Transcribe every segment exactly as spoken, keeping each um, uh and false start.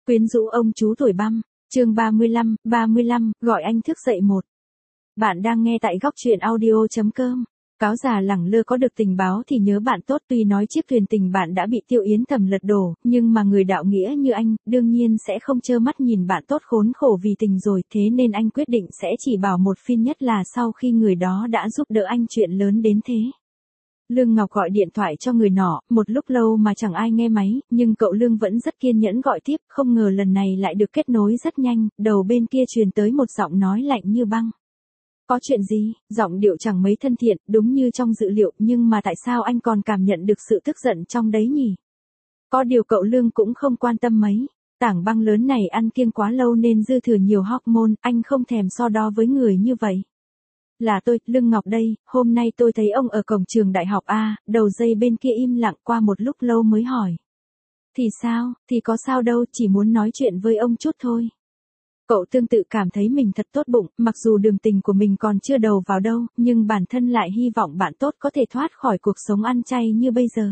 Quyến rũ ông chú tuổi băm, chương ba mươi lăm, ba mươi lăm, gọi anh thức dậy một. Bạn đang nghe tại góc truyện audio chấm com. Cáo già lẳng lơ có được tình báo thì nhớ bạn tốt, tuy nói chiếc thuyền tình bạn đã bị Tiêu Yến Thầm lật đổ, nhưng mà người đạo nghĩa như anh, đương nhiên sẽ không trơ mắt nhìn bạn tốt khốn khổ vì tình rồi, thế nên anh quyết định sẽ chỉ bảo một phiên, nhất là sau khi người đó đã giúp đỡ anh chuyện lớn đến thế. Lương Ngọc gọi điện thoại cho người nọ, một lúc lâu mà chẳng ai nghe máy, nhưng cậu Lương vẫn rất kiên nhẫn gọi tiếp, không ngờ lần này lại được kết nối rất nhanh, đầu bên kia truyền tới một giọng nói lạnh như băng. Có chuyện gì? Giọng điệu chẳng mấy thân thiện, đúng như trong dự liệu, nhưng mà tại sao anh còn cảm nhận được sự tức giận trong đấy nhỉ? Có điều cậu Lương cũng không quan tâm mấy. Tảng băng lớn này ăn kiêng quá lâu nên dư thừa nhiều hormone, anh không thèm so đo với người như vậy. Là tôi, Lương Ngọc đây, hôm nay tôi thấy ông ở cổng trường đại học A, đầu dây bên kia im lặng qua một lúc lâu mới hỏi. Thì sao, thì có sao đâu, chỉ muốn nói chuyện với ông chút thôi. Cậu tương tự cảm thấy mình thật tốt bụng, mặc dù đường tình của mình còn chưa đầu vào đâu, nhưng bản thân lại hy vọng bạn tốt có thể thoát khỏi cuộc sống ăn chay như bây giờ.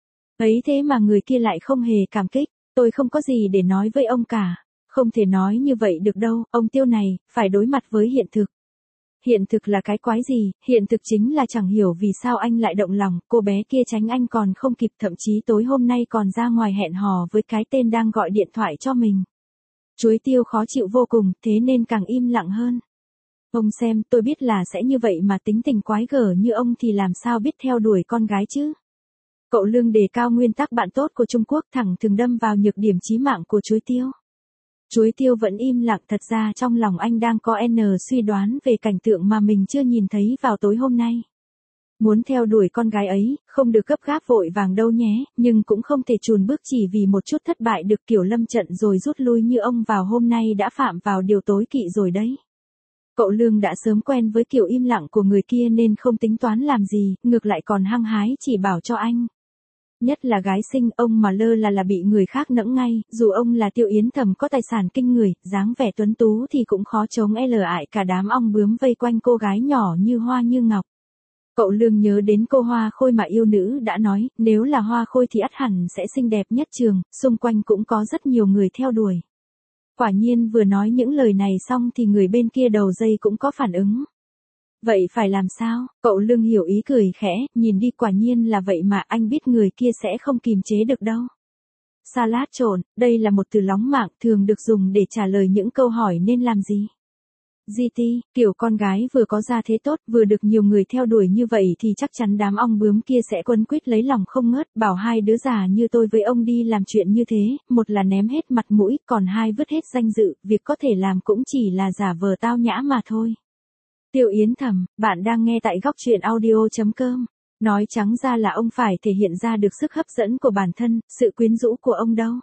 Ấy thế mà người kia lại không hề cảm kích, tôi không có gì để nói với ông cả. Không thể nói như vậy được đâu, ông Tiêu này, phải đối mặt với hiện thực. Hiện thực là cái quái gì? Hiện thực chính là chẳng hiểu vì sao anh lại động lòng, cô bé kia tránh anh còn không kịp, thậm chí tối hôm nay còn ra ngoài hẹn hò với cái tên đang gọi điện thoại cho mình. Chuối Tiêu khó chịu vô cùng, thế nên càng im lặng hơn. Ông xem, tôi biết là sẽ như vậy mà tính tình quái gở như ông thì làm sao biết theo đuổi con gái chứ? Cậu Lương đề cao nguyên tắc bạn tốt của Trung Quốc, thẳng thừng đâm vào nhược điểm chí mạng của Chuối Tiêu. Chuối Tiêu vẫn im lặng, thật ra trong lòng anh đang có N suy đoán về cảnh tượng mà mình chưa nhìn thấy vào tối hôm nay. Muốn theo đuổi con gái ấy, không được gấp gáp vội vàng đâu nhé, nhưng cũng không thể chùn bước chỉ vì một chút thất bại được kiểu lâm trận rồi rút lui như ông vào hôm nay đã phạm vào điều tối kỵ rồi đấy. Cậu Lương đã sớm quen với kiểu im lặng của người kia nên không tính toán làm gì, ngược lại còn hăng hái chỉ bảo cho anh. Nhất là gái xinh, ông mà lơ là là bị người khác nẫng ngay, dù ông là Tiêu Yến Thầm có tài sản kinh người, dáng vẻ tuấn tú thì cũng khó chống l ại cả đám ong bướm vây quanh cô gái nhỏ như hoa như ngọc. Cậu Lương nhớ đến cô Hoa Khôi mà yêu nữ đã nói, nếu là Hoa Khôi thì ắt hẳn sẽ xinh đẹp nhất trường, xung quanh cũng có rất nhiều người theo đuổi. Quả nhiên vừa nói những lời này xong thì người bên kia đầu dây cũng có phản ứng. Vậy phải làm sao? Cậu Lương hiểu ý cười khẽ, nhìn đi, quả nhiên là vậy mà, anh biết người kia sẽ không kìm chế được đâu. Salad trộn, đây là một từ lóng mạng thường được dùng để trả lời những câu hỏi nên làm gì. giê tê, kiểu con gái vừa có gia thế tốt, vừa được nhiều người theo đuổi như vậy thì chắc chắn đám ong bướm kia sẽ quấn quýt lấy lòng không ngớt, bảo hai đứa già như tôi với ông đi làm chuyện như thế, một là ném hết mặt mũi, còn hai vứt hết danh dự, việc có thể làm cũng chỉ là giả vờ tao nhã mà thôi. Tiêu Yến Thầm, bạn đang nghe tại góc truyện audio chấm com. Nói trắng ra là ông phải thể hiện ra được sức hấp dẫn của bản thân, sự quyến rũ của ông đâu.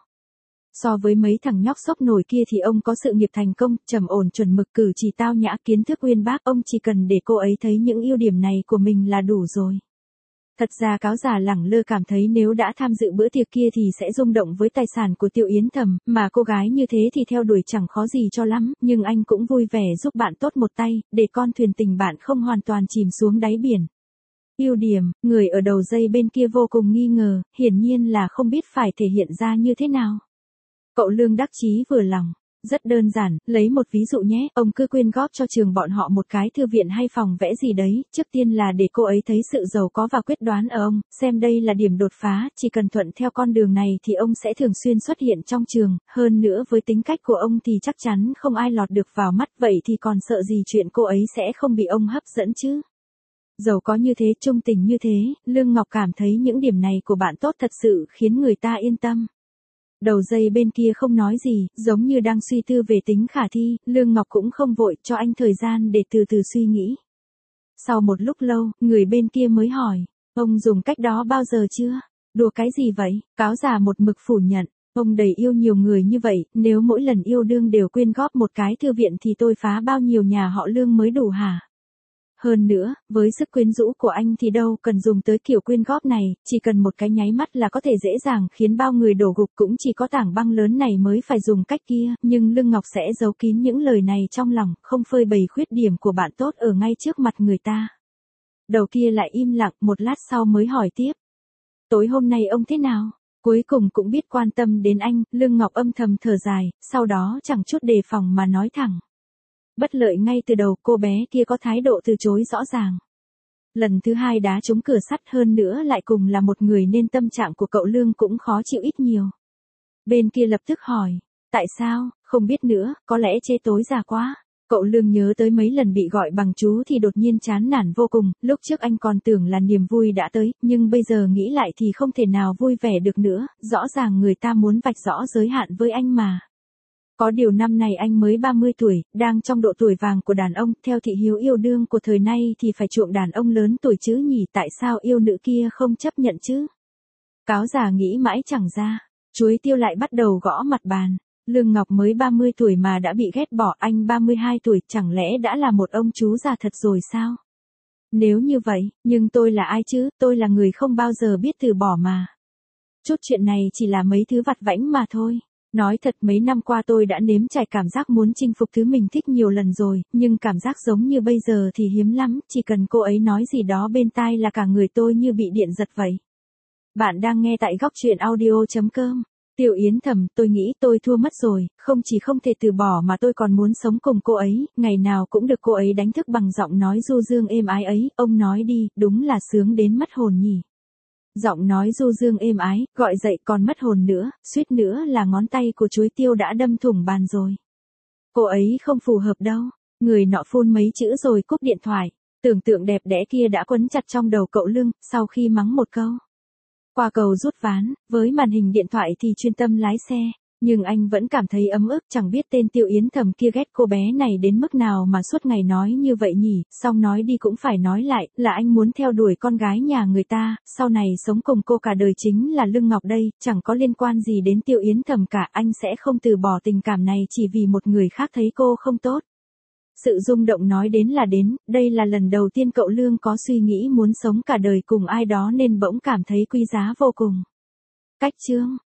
So với mấy thằng nhóc sốc nổi kia thì ông có sự nghiệp thành công, trầm ổn chuẩn mực, cử chỉ tao nhã, kiến thức uyên bác, ông chỉ cần để cô ấy thấy những ưu điểm này của mình là đủ rồi. Thật ra cáo già lẳng lơ cảm thấy nếu đã tham dự bữa tiệc kia thì sẽ rung động với tài sản của Tiêu Yến Thầm, mà cô gái như thế thì theo đuổi chẳng khó gì cho lắm, nhưng anh cũng vui vẻ giúp bạn tốt một tay, để con thuyền tình bạn không hoàn toàn chìm xuống đáy biển. Ưu điểm, người ở đầu dây bên kia vô cùng nghi ngờ, hiển nhiên là không biết phải thể hiện ra như thế nào. Cậu Lương đắc chí vừa lòng. Rất đơn giản, lấy một ví dụ nhé, ông cứ quyên góp cho trường bọn họ một cái thư viện hay phòng vẽ gì đấy, trước tiên là để cô ấy thấy sự giàu có và quyết đoán ở ông, xem đây là điểm đột phá, chỉ cần thuận theo con đường này thì ông sẽ thường xuyên xuất hiện trong trường, hơn nữa với tính cách của ông thì chắc chắn không ai lọt được vào mắt, vậy thì còn sợ gì chuyện cô ấy sẽ không bị ông hấp dẫn chứ. Giàu có như thế, trung tình như thế, Lương Ngọc cảm thấy những điểm này của bạn tốt thật sự khiến người ta yên tâm. Đầu dây bên kia không nói gì, giống như đang suy tư về tính khả thi, Lương Ngọc cũng không vội, cho anh thời gian để từ từ suy nghĩ. Sau một lúc lâu, người bên kia mới hỏi, ông dùng cách đó bao giờ chưa? Đùa cái gì vậy? Cáo già một mực phủ nhận, ông đầy yêu nhiều người như vậy, nếu mỗi lần yêu đương đều quyên góp một cái thư viện thì tôi phá bao nhiêu nhà họ Lương mới đủ hả? Hơn nữa, với sức quyến rũ của anh thì đâu cần dùng tới kiểu quyên góp này, chỉ cần một cái nháy mắt là có thể dễ dàng khiến bao người đổ gục, cũng chỉ có tảng băng lớn này mới phải dùng cách kia, nhưng Lương Ngọc sẽ giấu kín những lời này trong lòng, không phơi bày khuyết điểm của bạn tốt ở ngay trước mặt người ta. Đầu kia lại im lặng, một lát sau mới hỏi tiếp. Tối hôm nay ông thế nào? Cuối cùng cũng biết quan tâm đến anh, Lương Ngọc âm thầm thở dài, sau đó chẳng chút đề phòng mà nói thẳng. Bất lợi ngay từ đầu, cô bé kia có thái độ từ chối rõ ràng. Lần thứ hai đá trúng cửa sắt, hơn nữa lại cùng là một người nên tâm trạng của cậu Lương cũng khó chịu ít nhiều. Bên kia lập tức hỏi, tại sao, không biết nữa, có lẽ chê tối già quá. Cậu Lương nhớ tới mấy lần bị gọi bằng chú thì đột nhiên chán nản vô cùng, lúc trước anh còn tưởng là niềm vui đã tới, nhưng bây giờ nghĩ lại thì không thể nào vui vẻ được nữa, rõ ràng người ta muốn vạch rõ giới hạn với anh mà. Có điều năm này anh mới ba mươi tuổi, đang trong độ tuổi vàng của đàn ông, theo thị hiếu yêu đương của thời nay thì phải chuộng đàn ông lớn tuổi chứ nhỉ, tại sao yêu nữ kia không chấp nhận chứ? Cáo già nghĩ mãi chẳng ra, chuối tiêu lại bắt đầu gõ mặt bàn. Lương Ngọc mới ba mươi tuổi mà đã bị ghét bỏ, anh ba mươi hai tuổi, chẳng lẽ đã là một ông chú già thật rồi sao? Nếu như vậy, nhưng tôi là ai chứ, tôi là người không bao giờ biết từ bỏ mà. Chút chuyện này chỉ là mấy thứ vặt vãnh mà thôi. Nói thật mấy năm qua tôi đã nếm trải cảm giác muốn chinh phục thứ mình thích nhiều lần rồi, nhưng cảm giác giống như bây giờ thì hiếm lắm, chỉ cần cô ấy nói gì đó bên tai là cả người tôi như bị điện giật vậy. Bạn đang nghe tại góc truyện audio chấm com. Tiểu Yến thầm, tôi nghĩ tôi thua mất rồi, không chỉ không thể từ bỏ mà tôi còn muốn sống cùng cô ấy, ngày nào cũng được cô ấy đánh thức bằng giọng nói du dương êm ái ấy, ông nói đi, đúng là sướng đến mất hồn nhỉ. Giọng nói du dương êm ái, gọi dậy còn mất hồn nữa, suýt nữa là ngón tay của chuối tiêu đã đâm thủng bàn rồi. Cô ấy không phù hợp đâu, người nọ phun mấy chữ rồi cúp điện thoại, tưởng tượng đẹp đẽ kia đã quấn chặt trong đầu cậu Lương, sau khi mắng một câu. Qua cầu rút ván, với màn hình điện thoại thì chuyên tâm lái xe, nhưng anh vẫn cảm thấy ấm ức, chẳng biết tên Tiêu Yến thầm kia ghét cô bé này đến mức nào mà suốt ngày nói như vậy nhỉ, xong nói đi cũng phải nói lại, là anh muốn theo đuổi con gái nhà người ta, sau này sống cùng cô cả đời chính là Lương Ngọc đây, chẳng có liên quan gì đến Tiêu Yến thầm cả, anh sẽ không từ bỏ tình cảm này chỉ vì một người khác thấy cô không tốt. Sự rung động nói đến là đến, đây là lần đầu tiên cậu Lương có suy nghĩ muốn sống cả đời cùng ai đó nên bỗng cảm thấy quý giá vô cùng. Cách chương